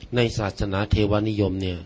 ในศาสนาเทวานิยมเนี่ย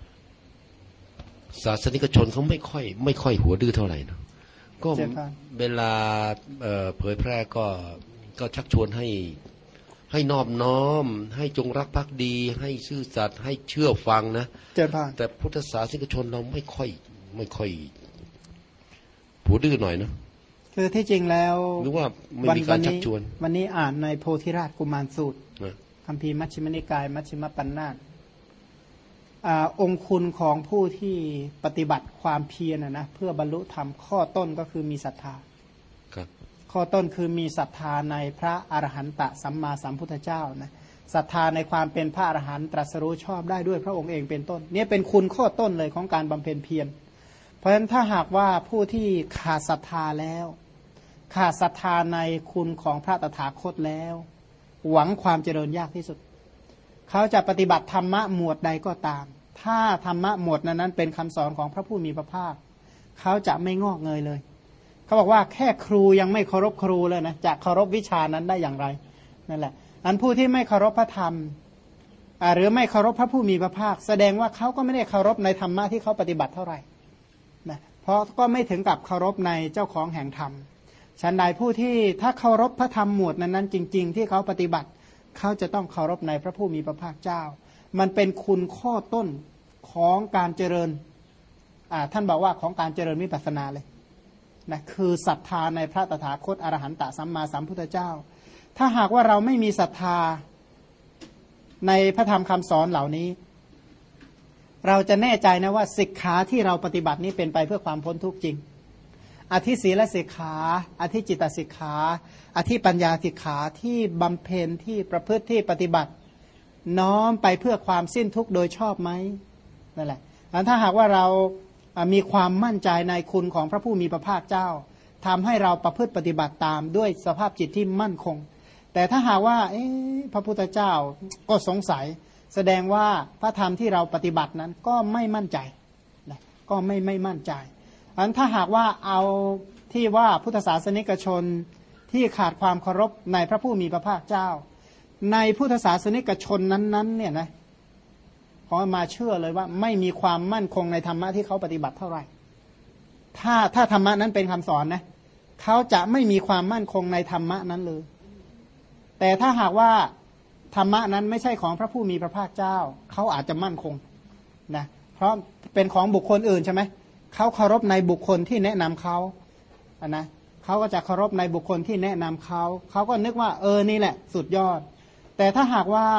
ศาสนิกชนเขาไม่ค่อยหัวดื้อเท่าไหร่นะก็เวลาเผยแพร่ก็ชักชวนให้นอบน้อมให้จงรักภักดีให้ซื่อสัตย์ให้เชื่อฟังนะแต่พุทธศาสนิกชนเราไม่ค่อยหัวดื้อหน่อยนะคือที่จริงแล้วหรือว่าไม่มีการชักชวนวันนี้อ่านในโพธิราชกุมารสูตรคัมภีร์มัชฌิมนิกายมัชฌิมปัญนาตองคุณของผู้ที่ปฏิบัติความเพียรนะเพื่อบรรลุธรรมข้อต้นก็คือมีศรัทธาข้อต้นคือมีศรัทธาในพระอรหันตสัมมาสัมพุทธเจ้านะศรัทธาในความเป็นพระอรหันต์ตรัสรู้ชอบได้ด้วยพระองค์เองเป็นต้นนี่เป็นคุณข้อต้นเลยของการบำเพ็ญเพียรเพราะฉะนั้นถ้าหากว่าผู้ที่ขาดศรัทธาแล้วขาดศรัทธาในคุณของพระตถาคตแล้วหวังความเจริญยากที่สุดเขาจะปฏิบัติธรรมะหมวดใดก็ตามถ้าธรรมะหมวดนั้นเป็นคำสอนของพระผู้มีพระภาคเขาจะไม่งอกเงยเลยเขาบอกว่าแค่ครูยังไม่เคารพครูเลยนะจะเคารพวิชานั้นได้อย่างไรนั่นแหละอันผู้ที่ไม่เคารพพระธรรมหรือไม่เคารพพระผู้มีพระภาคแสดงว่าเขาก็ไม่ได้เคารพในธรรมะที่เขาปฏิบัติเท่าไหร่นะเพราะก็ไม่ถึงกับเคารพในเจ้าของแห่งธรรมฉันใดผู้ที่ถ้าเคารพพระธรรมหมวดนั้นจริงๆที่เขาปฏิบัติเขาจะต้องเคารพในพระผู้มีพระภาคเจ้ามันเป็นคุณข้อต้นของการเจริญท่านบอกว่าของการเจริญวิปัสสนาเลยนะคือศรัทธาในพระตถาคตอรหันตสัมมาสัมพุทธเจ้าถ้าหากว่าเราไม่มีศรัทธาในพระธรรมคำสอนเหล่านี้เราจะแน่ใจนะว่าสิกขาที่เราปฏิบัตินี้เป็นไปเพื่อความพ้นทุกข์จริงอธิศีลสิกขาอธิจิตตสิกขาอธิปัญญาสิกขาที่บำเพ็ญที่ประพฤติที่ปฏิบัติน้อมไปเพื่อความสิ้นทุกข์โดยชอบไหมนั่นแหละถ้าหากว่าเรามีความมั่นใจในคุณของพระผู้มีพระภาคเจ้าทำให้เราประพฤติปฏิบัติตามด้วยสภาพจิตที่มั่นคงแต่ถ้าหากว่าพระพุทธเจ้าก็สงสัยแสดงว่าพระธรรมที่เราปฏิบัตินั้นก็ไม่มั่นใจนะก็ไม่มั่นใจอันถ้าหากว่าเอาที่ว่าพุทธศาสนิกชนที่ขาดความเคารพในพระผู้มีพระภาคเจ้าในพุทธศาสนิกชนนั้นเนี่ยนะขอมาเชื่อเลยว่าไม่มีความมั่นคงในธรรมะที่เขาปฏิบัติเท่าไหร่ถ้าธรรมะนั้นเป็นคำสอนนะเขาจะไม่มีความมั่นคงในธรรมะนั้นเลยแต่ถ้าหากว่าธรรมะนั้นไม่ใช่ของพระผู้มีพระภาคเจ้าเขาอาจจะมั่นคงนะเพราะเป็นของบุคคลอื่นใช่ไหมเขาเคารพในบุคคลที่แนะนำเขานะเขาก็จะเคารพในบุคคลที่แนะนำเขาก็นึกว่านี่แหละสุดยอดแต่ถ้าหากว่า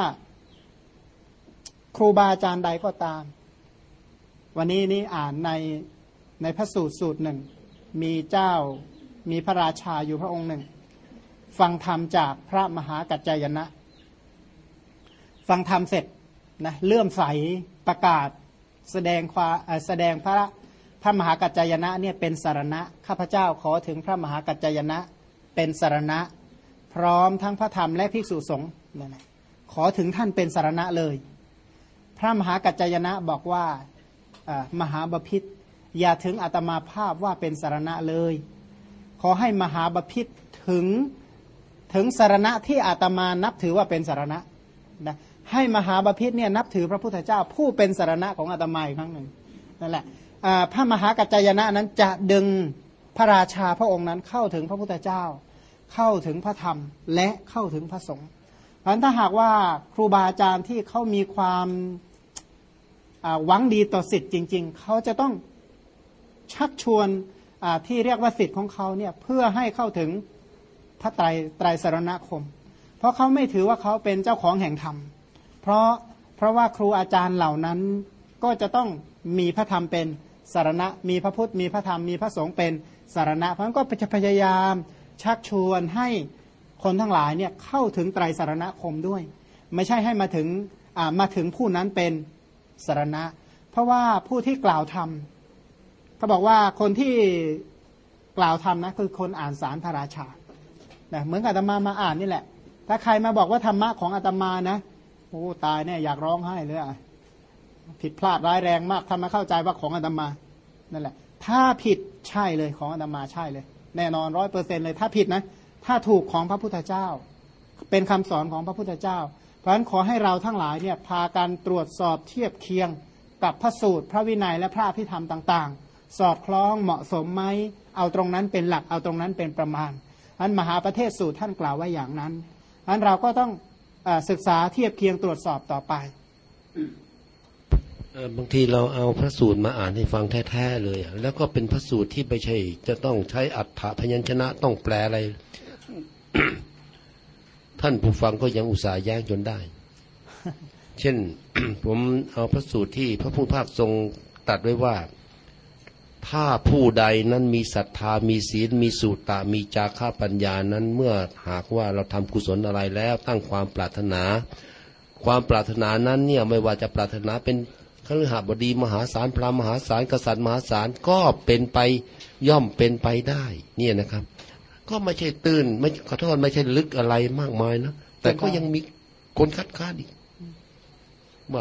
ครูบาอาจารย์ใดก็ตามวันนี้นี่อ่านในพระสูตรหนึ่งมีพระราชาอยู่พระองค์หนึ่งฟังธรรมจากพระมหากัจจายนะฟังธรรมเสร็จนะเลื่อมใสประกาศแสดงพระมหากัจจายนะเนี่ยเป็นสรณะข้าพเจ้าขอถึงพระมหากัจจายนะเป็นสรณะพร้อมทั้งพระธรรมและภิกษุสงฆ์นะขอถึงท่านเป็นสรณะเลยพระมหากัจจายนะบอกว่ามหาบพิตรอย่าถึงอาตมาภาพว่าเป็นสรณะเลยขอให้มหาบพิตรถึงสรณะที่อาตมานับถือว่าเป็นสรณะนะให้มหาบพิตรเนี่ยนับถือพระพุทธเจ้าผู้เป็นสรณะของอาตมาอีกครั้งหนึ่งนั่นแหละพระมหากัจจายนะนั้นจะดึงพระราชาพระองค์นั้นเข้าถึงพระพุทธเจ้าเข้าถึงพระธรรมและเข้าถึงพระสงฆ์เพราะฉะนั้นถ้าหากว่าครูบาอาจารย์ที่เขามีความหวังดีต่อสิทธิ์จริงๆเขาจะต้องชักชวนที่เรียกว่าสิทธิ์ของเขาเนี่ยเพื่อให้เข้าถึงพระไตรสรณคมเพราะเขาไม่ถือว่าเขาเป็นเจ้าของแห่งธรรมเพราะว่าครูอาจารย์เหล่านั้นก็จะต้องมีพระธรรมเป็นสรณะมีพระพุทธมีพระธรรมมีพระสงฆ์เป็นสรณะเพราะฉะนั้นก็จะพยายามชักชวนให้คนทั้งหลายเนี่ยเข้าถึงไตรสรณคมด้วยไม่ใช่ให้มาถึงผู้นั้นเป็นสรณะเพราะว่าผู้ที่กล่าวธรรมเขาบอกว่าคนที่กล่าวธรรมนะคือคนอ่านสารพระราชานะเหมือนกับอาตมาอ่านนี่แหละถ้าใครมาบอกว่าธรรมะของอาตมานะโอ้ตายเนี่ยอยากร้องไห้เลยผิดพลาดร้ายแรงมากทำมาเข้าใจว่าของอาตมานั่นแหละถ้าผิดใช่เลยของอาตมาใช่เลยแน่นอน100%เลยถ้าผิดนะถ้าถูกของพระพุทธเจ้าเป็นคำสอนของพระพุทธเจ้าเพราะฉะนั้นขอให้เราทั้งหลายเนี่ยพากันตรวจสอบเทียบเคียงกับพระสูตรพระวินัยและพระอภิธรรมต่างๆสอดคล้องเหมาะสมไหมเอาตรงนั้นเป็นหลักเอาตรงนั้นเป็นประมาณอันมหาประเทศสูตรท่านกล่าวไว้อย่างนั้นอันเราก็ต้องศึกษาเทียบเคียงตรวจสอบต่อไปบางทีเราเอาพระสูตรมาอ่านให้ฟังแท้ๆเลยแล้วก็เป็นพระสูตรที่ไม่ใช่จะต้องใช้อัฏฐพยัญชนะต้องแปลอะไร ท่านผู้ฟังก็ยังอุตส่าห์แย้งจนได้ เช่น ผมเอาพระสูตรที่พระผู้ภาคทรงตรัสไว้ว่าถ้าผู้ใดนั้นมีศรัทธามีศีลมีสุตตะมีจาคะปัญญานั้นเมื่อหากว่าเราทำกุศลอะไรแล้วตั้งความปรารถนาความปรารถนานั้นเนี่ยไม่ว่าจะปรารถนาเป็นคฤหบดีมหาศาลพราหมณ์มหาศาลกษัตริย์มหาศาลก็เป็นไปย่อมเป็นไปได้เนี่ยนะครับก็ไม่ใช่ตื้นไม่ขอโทษไม่ใช่ลึกอะไรมากมายนะแต่ก็ยังมีคนคัดค้านอีกว่า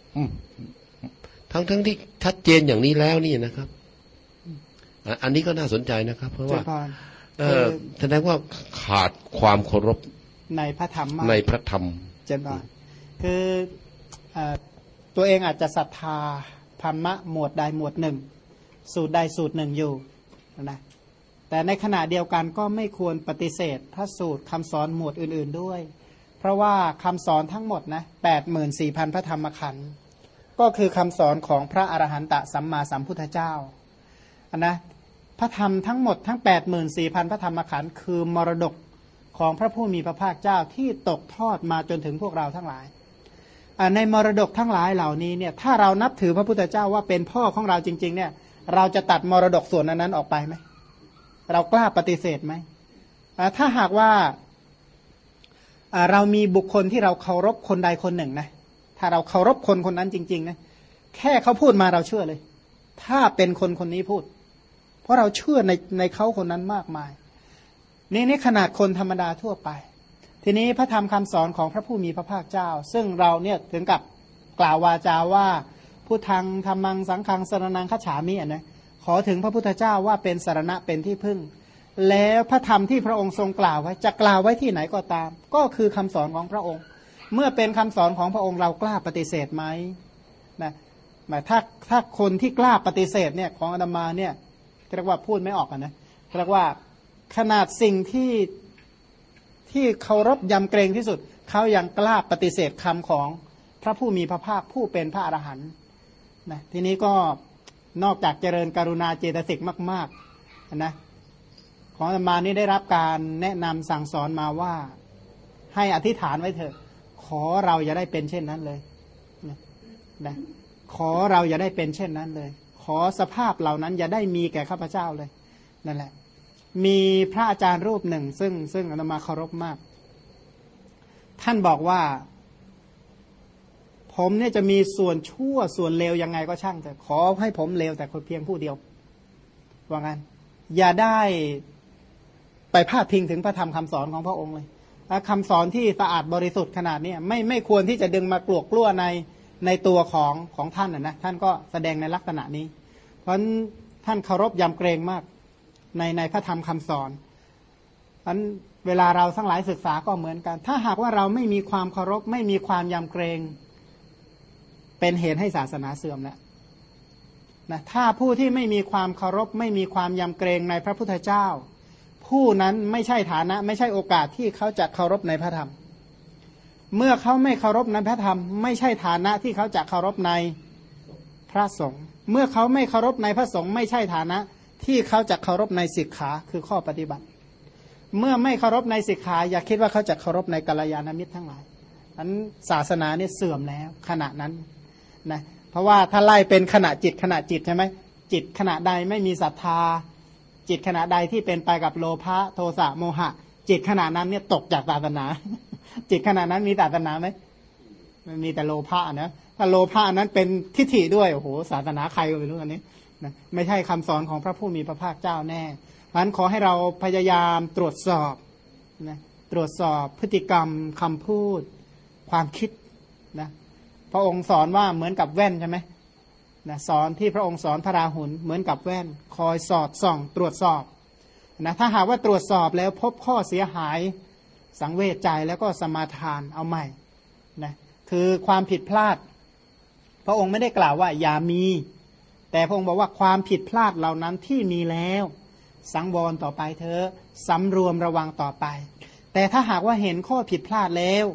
ทั้งที่ชัดเจนอย่างนี้แล้วนี่นะครับอันนี้ก็น่าสนใจนะครับเพราะว่าแสดงว่าขาดความเคารพในพระธรรมในพระธรรมเจนบานคือตัวเองอาจจะศรัทธาธรรมะหมวดใดหมวดหนึ่งสูตรใดสูตรหนึ่งอยู่นะแต่ในขณะเดียวกันก็ไม่ควรปฏิเสธพระสูตรคำสอนหมวดอื่นๆด้วยเพราะว่าคำสอนทั้งหมดนะ 84,000 พระธรรมขันธ์ก็คือคำสอนของพระอรหันตสัมมาสัมพุทธเจ้านะพระธรรมทั้งหมดทั้ง 84,000 พระธรรมขันธ์คือมรดกของพระผู้มีพระภาคเจ้าที่ตกทอดมาจนถึงพวกเราทั้งหลายในมรดกทั้งหลายเหล่านี้เนี่ยถ้าเรานับถือพระพุทธเจ้าว่าเป็นพ่อของเราจริงๆเนี่ยเราจะตัดมรดกส่วนนั้นออกไปไหมเรากล้าปฏิเสธไหมถ้าหากว่าเรามีบุคคลที่เราเคารพคนใดคนหนึ่งนะถ้าเราเคารพคนคนนั้นจริงๆนะแค่เขาพูดมาเราเชื่อเลยถ้าเป็นคนคนนี้พูดเพราะเราเชื่อในเขาคนนั้นมากมายนี่ขนาดคนธรรมดาทั่วไปทีนี้พระธรรมคำสอนของพระผู้มีพระภาคเจ้าซึ่งเราเนี่ยถึงกับกล่าววาจาว่าพุทธังธัมมังสังฆังสรณังคัจฉามินะขอถึงพระพุทธเจ้าว่าเป็นสรณะเป็นที่พึ่งแล้วพระธรรมที่พระองค์ทรงกล่าวไว้จะกล่าวไว้ที่ไหนก็ตามก็คือคำสอนของพระองค์เมื่อเป็นคำสอนของพระองค์เรากล้าปฏิเสธไหมนะถ้าคนที่กล้าปฏิเสธเนี่ยของอาตมาเนี่ยเรียกว่าพูดไม่ออกนะเรียกว่าขนาดสิ่งที่เคารพยำเกรงที่สุดเขายังกล้าปฏิเสธคำของพระผู้มีพระภาคผู้เป็นพระอรหันต์นะทีนี้ก็นอกจากเจริญกรุณาเจตสิกมากๆนะของอาตมานี้ได้รับการแนะนำสั่งสอนมาว่าให้อธิษฐานไว้เถอะขอเราอย่าได้เป็นเช่นนั้นเลยนะขอเราอย่าได้เป็นเช่นนั้นเลยขอสภาพเหล่านั้นอย่าได้มีแก่ข้าพเจ้าเลยนั่นแหละมีพระอาจารย์รูปหนึ่งซึ่งอาตมาเคารพมากท่านบอกว่าผมเนี่ยจะมีส่วนชั่วส่วนเลวยังไงก็ช่างแต่ขอให้ผมเลวแต่คนเพียงผู้เดียวว่างั้นอย่าได้ไปพาดพิงถึงพระธรรมคำสอนของพระองค์เลยคำสอนที่สะอาดบริสุทธิ์ขนาดนี้ไม่ควรที่จะดึงมากลัวในตัวของท่านนะท่านก็แสดงในลักษณะนี้เพราะท่านเคารพยำเกรงมากในพระธรรมคำสอนอันเวลาเราทั้งหลายศึกษาก็เหมือนกันถ้าหากว่าเราไม่มีความเคารพไม่มีความยำเกรงเป็นเหตุให้ศาสนาเสื่อมแล้วนะถ้าผู้ที่ไม่มีความเคารพไม่มีความยำเกรงในพระพุทธเจ้าผู้นั้นไม่ใช่ฐานะไม่ใช่โอกาสที่เขาจะเคารพในพระธรรมเมื่อเขาไม่เคารพในพระธรรมไม่ใช่ฐานะที่เขาจะเคารพในพระสงฆ์เมื่อเขาไม่เคารพในพระสงฆ์ไม่ใช่ฐานะที่เขาจะเคารพในสิกขาคือข้อปฏิบัติเมื่อไม่เคารพในสิกขาอย่าคิดว่าเขาจะเคารพในกัลยาณมิตรทั้งหลายนั้นศาสนาเนี่ยเสื่อมแล้วขณะนั้นนะเพราะว่าถ้าไล่เป็นขณะจิตใช่ไหมจิตขณะใดไม่มีศรัทธาจิตขณะใดที่เป็นไปกับโลภะโทสะโมหะจิตขณะนั้นเนี่ยตกจากศาสนาจิตขณะนั้นมีศาสนาไหมมันมีแต่โลภะนะถ้าโลภะนั้นเป็นทิฏฐิด้วยโอ้โหศาสนาใครก็ไม่รู้อันนี้นะไม่ใช่คำสอนของพระผู้มีพระภาคเจ้าแน่เพราะฉะนั้นขอให้เราพยายามตรวจสอบนะตรวจสอบพฤติกรรมคำพูดความคิดนะพระองค์สอนว่าเหมือนกับแว่นใช่ไหมนะสอนที่พระองค์สอนพระราหุลเหมือนกับแว่นคอยสอดส่องตรวจสอบนะถ้าหากว่าตรวจสอบแล้วพบข้อเสียหายสังเวชใจแล้วก็สมาทานเอาใหม่นะคือความผิดพลาดพระองค์ไม่ได้กล่าวว่าอย่ามีแต่พระองค์บอกว่าความผิดพลาดเหล่านั้นที่มีแล้วสังวรต่อไปเถอะสำรวมระวังต่อไปแต่ถ้าหากว่าเห็นข้อผิดพลาดแล้ว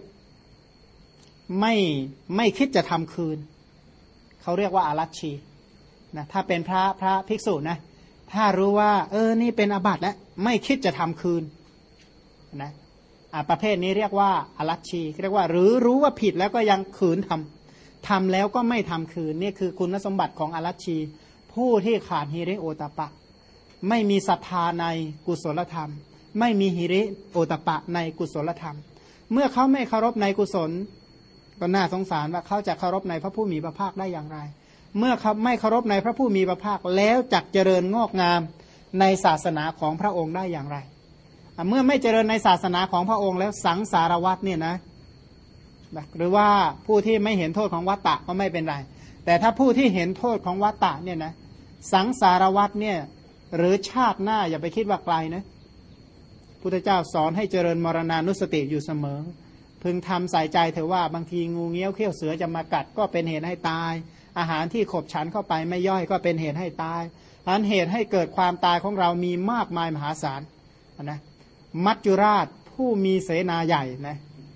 ไม่คิดจะทำคืนเขาเรียกว่าอารัชชีนะถ้าเป็นพระภิกษุนะถ้ารู้ว่านี่เป็นอาบัติแล้วไม่คิดจะทำคืนนะประเภทนี้เรียกว่าอารัชชีเรียกว่าหรือรู้ว่าผิดแล้วก็ยังขืนทำแล้วก็ไม่ทำคืนนี่คือคุณสมบัติของอารัชชีผู้ที่ขาดหิริโอตปะไม่มีศรัทธาในกุศลธรรมไม่มีหิริโอตปะในกุศลธรรมเมื่อเขาไม่เคารพในกุศลก็น่าสงสารว่าเขาจะเคารพในพระผู้มีพระภาคได้อย่างไรเมื่อเขาไม่เคารพในพระผู้มีพระภาคแล้วจักเจริญงอกงามในศาสนาของพระองค์ได้อย่างไรเมื่อไม่เจริญในศาสนาของพระองค์แล้วสังสารวัฏเนี่ยนะหรือว่าผู้ที่ไม่เห็นโทษของวัฏฏะก็ไม่เป็นไรแต่ถ้าผู้ที่เห็นโทษของวัฏฏะเนี่ยนะสังสารวัฏเนี่ยหรือชาติหน้าอย่าไปคิดว่าไกลนะพุทธเจ้าสอนให้เจริญมรณานุสติอยู่เสมอพึงทำใส่ใจเถอะว่าบางทีงูเงี้ยวเขี้ยวเสือจะมากัดก็เป็นเหตุให้ตายอาหารที่ขบฉันเข้าไปไม่ย่อยก็เป็นเหตุให้ตายอันเหตุให้เกิดความตายของเรามีมากมายมหาศาลนะมัจจุราชผู้มีเสนาใหญ่นะ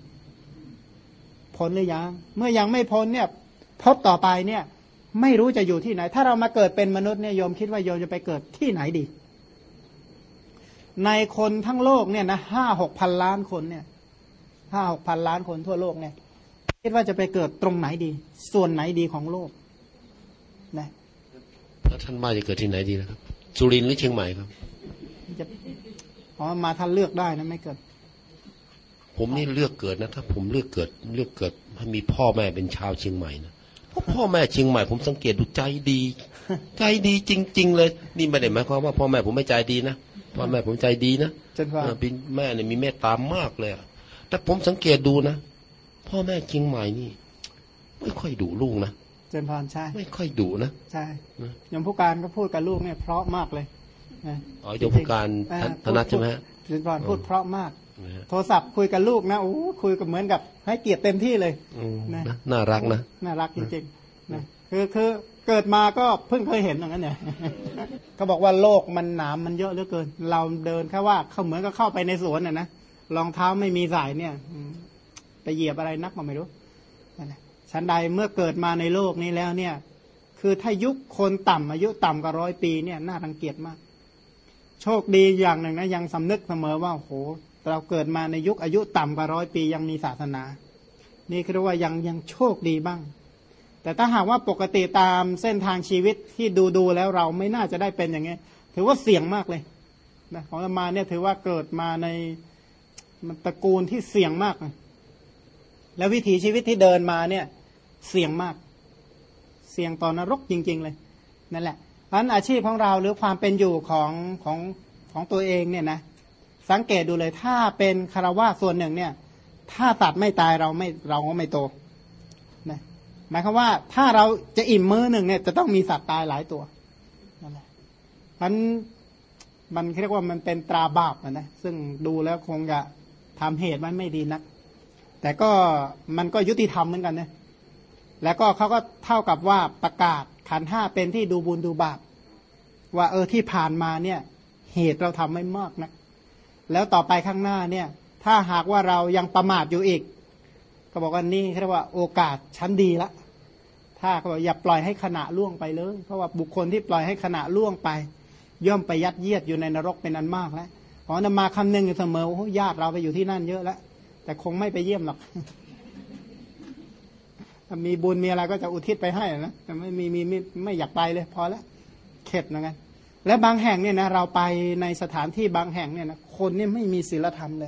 พ้นหรือยังเมื่อยังไม่พ้นเนี่ยพบต่อไปเนี่ยไม่รู้จะอยู่ที่ไหนถ้าเรามาเกิดเป็นมนุษย์เนี่ยโยมคิดว่าโยมจะไปเกิดที่ไหนดีในคนทั้งโลกเนี่ยนะ5-6 พันล้านคนเนี่ย5-6 พันล้านคนทั่วโลกเนี่ยคิดว่าจะไปเกิดตรงไหนดีส่วนไหนดีของโลกนะแล้วท่านมาจะเกิดที่ไหนดีนะครับสุรินทร์หรือเชียงใหม่ครับจะมาท่านเลือกได้นะไม่เกิดผมนี่เลือกเกิดนะถ้าผมเลือกเกิดให้มีพ่อแม่เป็นชาวเชียงใหม่นะเพราะพ่อแม่เชียงใหม่ผมสังเกตดูใจดีจริงๆเลยนี่ไม่ได้หมายความว่าพ่อแม่ผมไม่ใจดีนะพ่อแม่ผมใจดีนะเป็นแม่เนี่ยมีเมตตามากเลยแต่ผมสังเกตดูนะพ่อแม่เชียงใหม่นี่ไม่ค่อยดุลูกนะเจนพรใช่ไม่ค่อยดุนะใช่ยมผู้การก็พูดกับลูกเนี่ยเพราะมากเลยอ๋อยมผู้การธนัทใช่ไหมเจนพรพูดเพราะมากโทรศัพท์คุยกับลูกนะโอ้คุยกับเหมือนกับให้เกียรติเต็มที่เลยนะน่ารักนะน่ารักจริงๆนะคือเกิดมาก็เพิ่งเคยเห็นอย่างนั้นเนี่ยเขาบอกว่าโลกมันหนามมันเยอะเหลือเกินเราเดินแค่ว่าเขาเหมือนกับเข้าไปในสวนน่ะนะรองเท้าไม่มีสายเนี่ยไปเหยียบอะไรนักมาไม่รู้ชั้นใดเมื่อเกิดมาในโลกนี้แล้วเนี่ยคือถ้ายุคคนต่ำอายุต่ำกว่า100 ปีเนี่ยน่ารังเกียจมากโชคดีอย่างหนึ่งนะยังสำนึกเสมอว่าโหเราเกิดมาในยุคอายุต่ำกว่า100 ปียังมีศาสนานี่คือว่ายังโชคดีบ้างแต่ถ้าหากว่าปกติตามเส้นทางชีวิตที่ดูแล้วเราไม่น่าจะได้เป็นอย่างนี้ถือว่าเสี่ยงมากเลยนะของอาตมาเนี่ยถือว่าเกิดมาในมันตระกูลที่เสี่ยงมากแล้ววิถีชีวิตที่เดินมาเนี่ยเสี่ยงมากเสี่ยงต่อนรกจริงๆเลยนั่นแหละเพราะฉะนั้นอาชีพของเราหรือความเป็นอยู่ของตัวเองเนี่ยนะสังเกตดูเลยถ้าเป็นคฤหัสถ์ส่วนหนึ่งเนี่ยถ้าตัดไม่ตายเราก็ไม่โตนะหมายความว่าถ้าเราจะอิ่มมื้อหนึ่งเนี่ยจะต้องมีสัตว์ตายหลายตัวนั่นแหละมันเรียกว่ามันเป็นตราบาปนะซึ่งดูแล้วคงจะทำเหตุมันไม่ดีนักแต่ก็มันก็ยุติธรรมเหมือนกันนะแล้วก็เขาก็เท่ากับว่าประกาศขันธ์ 5เป็นที่ดูบุญดูบาปว่าที่ผ่านมาเนี่ยเหตุเราทำไม่มากนะแล้วต่อไปข้างหน้าเนี่ยถ้าหากว่าเรายังประมาทอยู่อีกก็บอกว่านี่เรียกว่าโอกาสชั้นดีละถ้าเขาบอกอย่าปล่อยให้ขณะล่วงไปเลยเพราะว่าบุคคลที่ปล่อยให้ขณะล่วงไปย่อมไปยัดเยียดอยู่ในนรกเป็นอันมากแล้วขอนำมาคำนึงอยู่เสมอว่าญาติเราไปอยู่ที่นั่นเยอะแล้วแต่คงไม่ไปเยี่ยมหรอกถ้ามีบุญมีอะไรก็จะอุทิศไปให้นะแต่ไม่อยากไปเลยพอแล้วเข็ดนะกันและบางแห่งเนี่ยนะเราไปในสถานที่บางแห่งเนี่ยนะคนเนี่ยไม่มีศีลธรรมเลย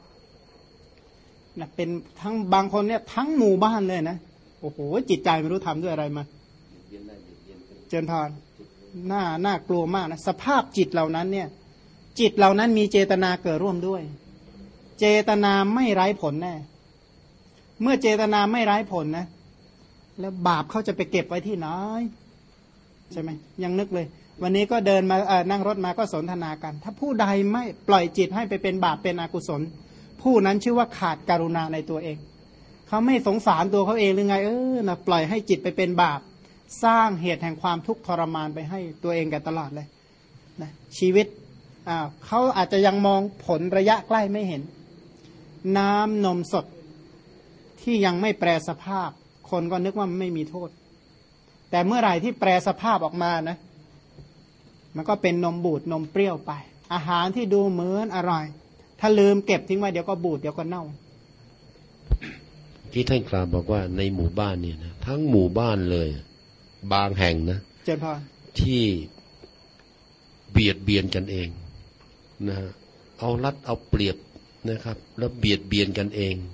นะเป็นทั้งบางคนเนี่ยทั้งหมู่บ้านเลยนะโอ้โหจิตใจไม่รู้ทำด้วยอะไรมาเจริญพรน่ากลัวมากนะสภาพจิตเหล่านั้นเนี่ยจิตเหล่านั้นมีเจตนาเกิดร่วมด้วยเจตนาไม่ไร้ผลแน่เมื่อเจตนาไม่ไร้ผลนะแล้วบาปเขาจะไปเก็บไว้ที่ไหนใช่ไหมยังนึกเลยวันนี้ก็เดินมานั่งรถมาก็สนทนากันถ้าผู้ใดไม่ปล่อยจิตให้ไปเป็นบาปเป็นอกุศลผู้นั้นชื่อว่าขาดกรุณาในตัวเองเขาไม่สงสารตัวเขาเองหรือไงนะปล่อยให้จิตไปเป็นบาปสร้างเหตุแห่งความทุกข์ทรมานไปให้ตัวเองกันตลอดเลยนะชีวิตเขาอาจจะยังมองผลระยะใกล้ไม่เห็นน้ำนมสดที่ยังไม่แปรสภาพคนก็นึกว่ามันไม่มีโทษแต่เมื่อไหร่ที่แปรสภาพออกมานะมันก็เป็นนมบูดนมเปรี้ยวไปอาหารที่ดูเหมือนอร่อยถ้าลืมเก็บทิ้งไว้เดี๋ยวก็บูดเดี๋ยวก็เน่าที่ท่านกล่าวบอกว่าในหมู่บ้านเนี่ยนะทั้งหมู่บ้านเลยบางแห่งนะเจ้าพ่อที่เบียดเบียนกันเองนะเอารัดเอาเปรียบนะครับแล้วเบียดเบียนกันเอง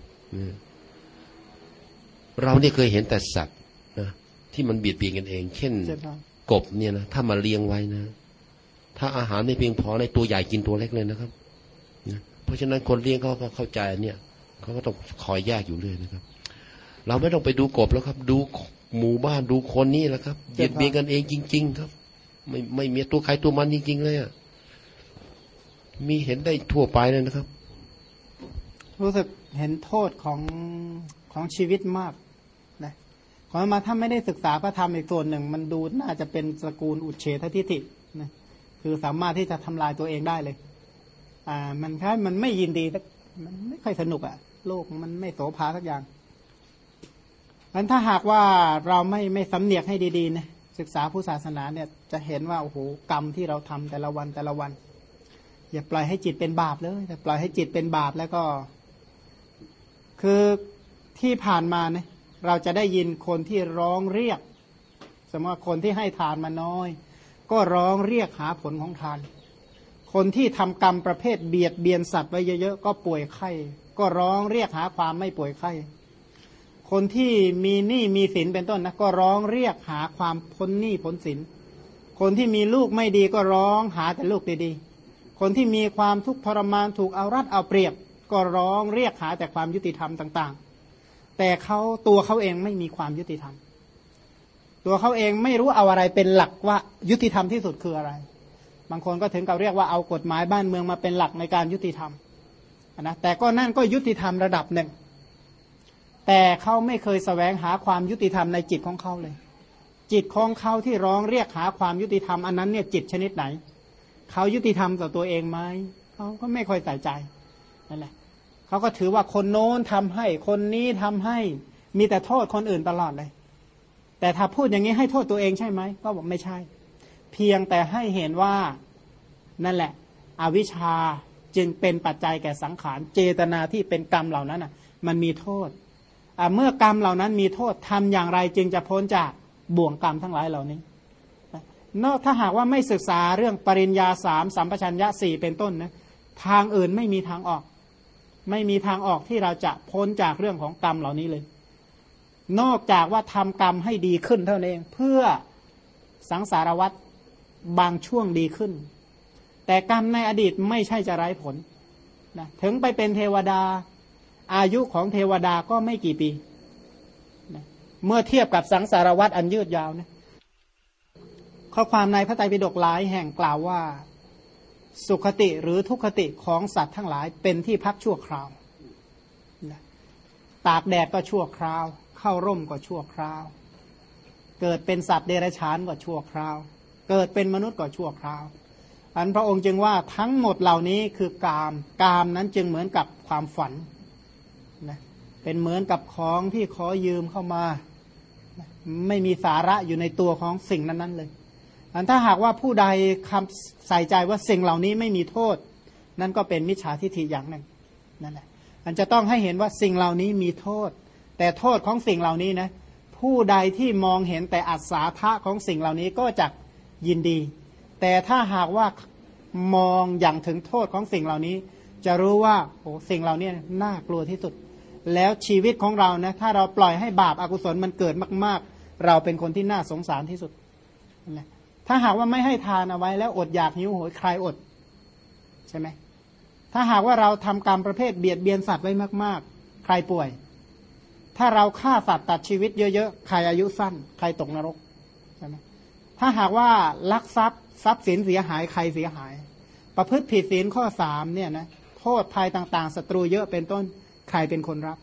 เราเนี่ยเคยเห็นแต่สัตว์นะที่มันเบียดเบียนกันเองเช่นกบเนี่ยนะถ้ามาเลี้ยงไว้นะถ้าอาหารไม่เพียงพอในตัวใหญ่กินตัวเล็กเลยนะครับนะเพราะฉะนั้นคนเลี้ยงเขาก็เข้าใจเนี่ยเขาก็ต้องคอยแยกอยู่เรื่อยนะครับเราไม่ต้องไปดูกบแล้วครับดูหมู่บ้านดูคนนี่แหละครับเบียดเบียนกันเองจริงๆครับไม่มีตัวใครตัวมันจริงๆเลยอ่ะมีเห็นได้ทั่วไปเลยนะครับรู้สึกเห็นโทษของชีวิตมากนะขอมาถ้าไม่ได้ศึกษาพระธรรมอีกส่วนหนึ่งมันดูน่าจะเป็นตระกูลอุเฉททิฏฐินะคือสามารถที่จะทำลายตัวเองได้เลยมันแค่มันไม่ยินดีมันไม่ค่อยสนุกโลกมันไม่โสภาสักอย่างงั้นถ้าหากว่าเราไม่สำเนียกให้ดีๆนะศึกษาพุทธศาสนาเนี่ยจะเห็นว่าโอ้โหกรรมที่เราทำแต่ละวันแต่ละวันอย่าปล่อยให้จิตเป็นบาปเลยแต่ปล่อยให้จิตเป็นบาปแล้วก็คือที่ผ่านมาเนี่ยเราจะได้ยินคนที่ร้องเรียกสมมติว่าคนที่ให้ทานมาน้อยก็ร้องเรียกหาผลของทานคนที่ทำกรรมประเภทเบียดเบียนสัตว์ไว้เยอะๆก็ป่วยไข้ก็ร้องเรียกหาความไม่ป่วยไข้คนที่มีหนี้มีสินเป็นต้นนะก็ร้องเรียกหาความพ้นหนี้พ้นสินคนที่มีลูกไม่ดีก็ร้องหาแต่ลูกดีๆคนที่มีความทุกข์ทรมานถูกเอารัดเอาเปรียบก็ร้องเรียกหาแต่ความยุติธรรมต่างๆแต่ตัวเขาเองไม่มีความยุติธรรมตัวเขาเองไม่รู้เอาอะไรเป็นหลักว่ายุติธรรมที่สุดคืออะไรบางคนก็ถึงกับเรียกว่าเอากฎหมายบ้านเมืองมาเป็นหลักในการยุติธรรมนะแต่ก็นั่นก็ยุติธรรมระดับหนึ่งแต่เขาไม่เคยแสวงหาความยุติธรรมในจิตของเขาเลยจิตของเขาที่ร้องเรียกหาความยุติธรรมอันนั้นเนี่ยจิตชนิดไหนเขายุติธรรมต่อตัวเองไหมเขาก็ไม่ค่อยใส่ใจนั่นแหละเขาก็ถือว่าคนโน้นทำให้คนนี้ทำให้มีแต่โทษคนอื่นตลอดเลยแต่ถ้าพูดอย่างนี้ให้โทษตัวเองใช่ไหมก็บอกไม่ใช่เพียงแต่ให้เห็นว่านั่นแหละอวิชชาจึงเป็นปัจจัยแก่สังขารเจตนาที่เป็นกรรมเหล่านั้นมันมีโทษเมื่อกรรมเหล่านั้นมีโทษทำอย่างไรจึงจะพ้นจากบ่วงกรรมทั้งหลายเหล่านี้ถ้าหากว่าไม่ศึกษาเรื่องปริญญา3สัมปชัญญะ4เป็นต้นนะทางอื่นไม่มีทางออกไม่มีทางออกที่เราจะพ้นจากเรื่องของกรรมเหล่านี้เลยนอกจากว่าทำกรรมให้ดีขึ้นเท่านั้นเองเพื่อสังสารวัฏบางช่วงดีขึ้นแต่กรรมในอดีตไม่ใช่จะไร้ผลนะถึงไปเป็นเทวดาอายุของเทวดาก็ไม่กี่ปีนะเมื่อเทียบกับสังสารวัฏอันยืดยาวนะข้อความในพระไตรปิฎกหลายแห่งกล่าวว่าสุขติหรือทุกขติของสัตว์ทั้งหลายเป็นที่พักชั่วคราวนะตากแดดก็ชั่วคราวเข้าร่มก็ชั่วคราวเกิดเป็นสัตว์เดรัจฉานก็ชั่วคราวเกิดเป็นมนุษย์ก็ชั่วคราวอันพระองค์จึงว่าทั้งหมดเหล่านี้คือกามนั้นจึงเหมือนกับความฝันนะเป็นเหมือนกับของที่ขอยืมเข้ามาไม่มีสาระอยู่ในตัวของสิ่งนั้นๆเลยอันถ้าหากว่าผู้ใดใส่ใจว่าสิ่งเหล่านี้ไม่มีโทษนั่นก็เป็นมิจฉาทิฏฐิอย่างหนึ่งนั่นแหละอันจะต้องให้เห็นว่าสิ่งเหล่านี้มีโทษแต่โทษของสิ่งเหล่านี้นะผู้ใดที่มองเห็นแต่อัศธาของสิ่งเหล่านี้ก็จะยินดีแต่ถ้าหากว่ามองอย่างถึงโทษของสิ่งเหล่านี้จะรู้ว่าโอ้สิ่งเหล่านี้น่ากลัวที่สุดแล้วชีวิตของเรานะถ้าเราปล่อยให้บาปอกุศลมันเกิดมากๆเราเป็นคนที่น่าสงสารที่สุดนะถ้าหากว่าไม่ให้ทานเอาไว้แล้วอดอยากหิวโหยใครอดใช่ไหมถ้าหากว่าเราทำกรรมประเภทเบียดเบียนสัตว์ไว้มากๆใครป่วยถ้าเราฆ่าสัตว์ตัดชีวิตเยอะๆใครอายุสั้นใครตกนรกใช่ไหมถ้าหากว่าลักทรัพย์สินเสียหายใครเสียหายประพฤติผิดศีลข้อ3เนี่ยนะโทษภัยต่างๆศัตรูเยอะเป็นต้นใครเป็นคนรับ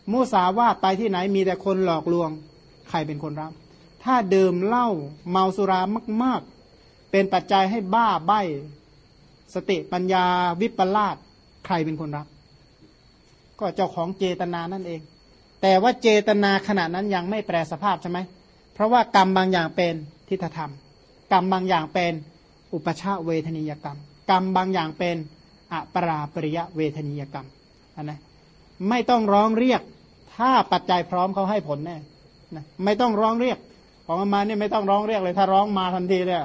มุสาวาทไปที่ไหนมีแต่คนหลอกลวงใครเป็นคนรับถ้าดื่มเหล้าเมาสุรามากๆเป็นปัจจัยให้บ้าใบ้สติปัญญาวิปลาสใครเป็นคนรับก็เจ้าของเจตนานั่นเองแต่ว่าเจตนาขณะนั้นยังไม่แปรสภาพใช่ไหมเพราะว่ากรรมบางอย่างเป็นทิฏฐธรรมกรรมบางอย่างเป็นอุปชาเวทนิยกรรมกรรมบางอย่างเป็นอปราปริยเวทนิยกรรมนะไม่ต้องร้องเรียกถ้าปัจจัยพร้อมเขาให้ผลแน่นะไม่ต้องร้องเรียกของอามาเนี่ยไม่ต้องร้องเรียกเลยถ้าร้องมาทันทีเลย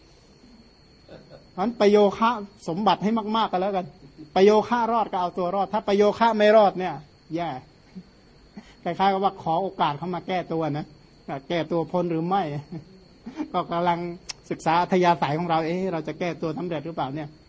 งั้นประโยคะสมบัติให้มากๆกันแล้วกันประโยคะรอดก็เอาตัวรอดถ้าประโยคะไม่รอดเนี่ยแย่คล้ายๆกับว่าขอโอกาสเขามาแก้ตัวนะแก้ตัวพ้นหรือไม่ก็กำลังศึกษาอัธยาศัยของเราเราจะแก้ตัวสำเร็จหรือเปล่าเนี่ย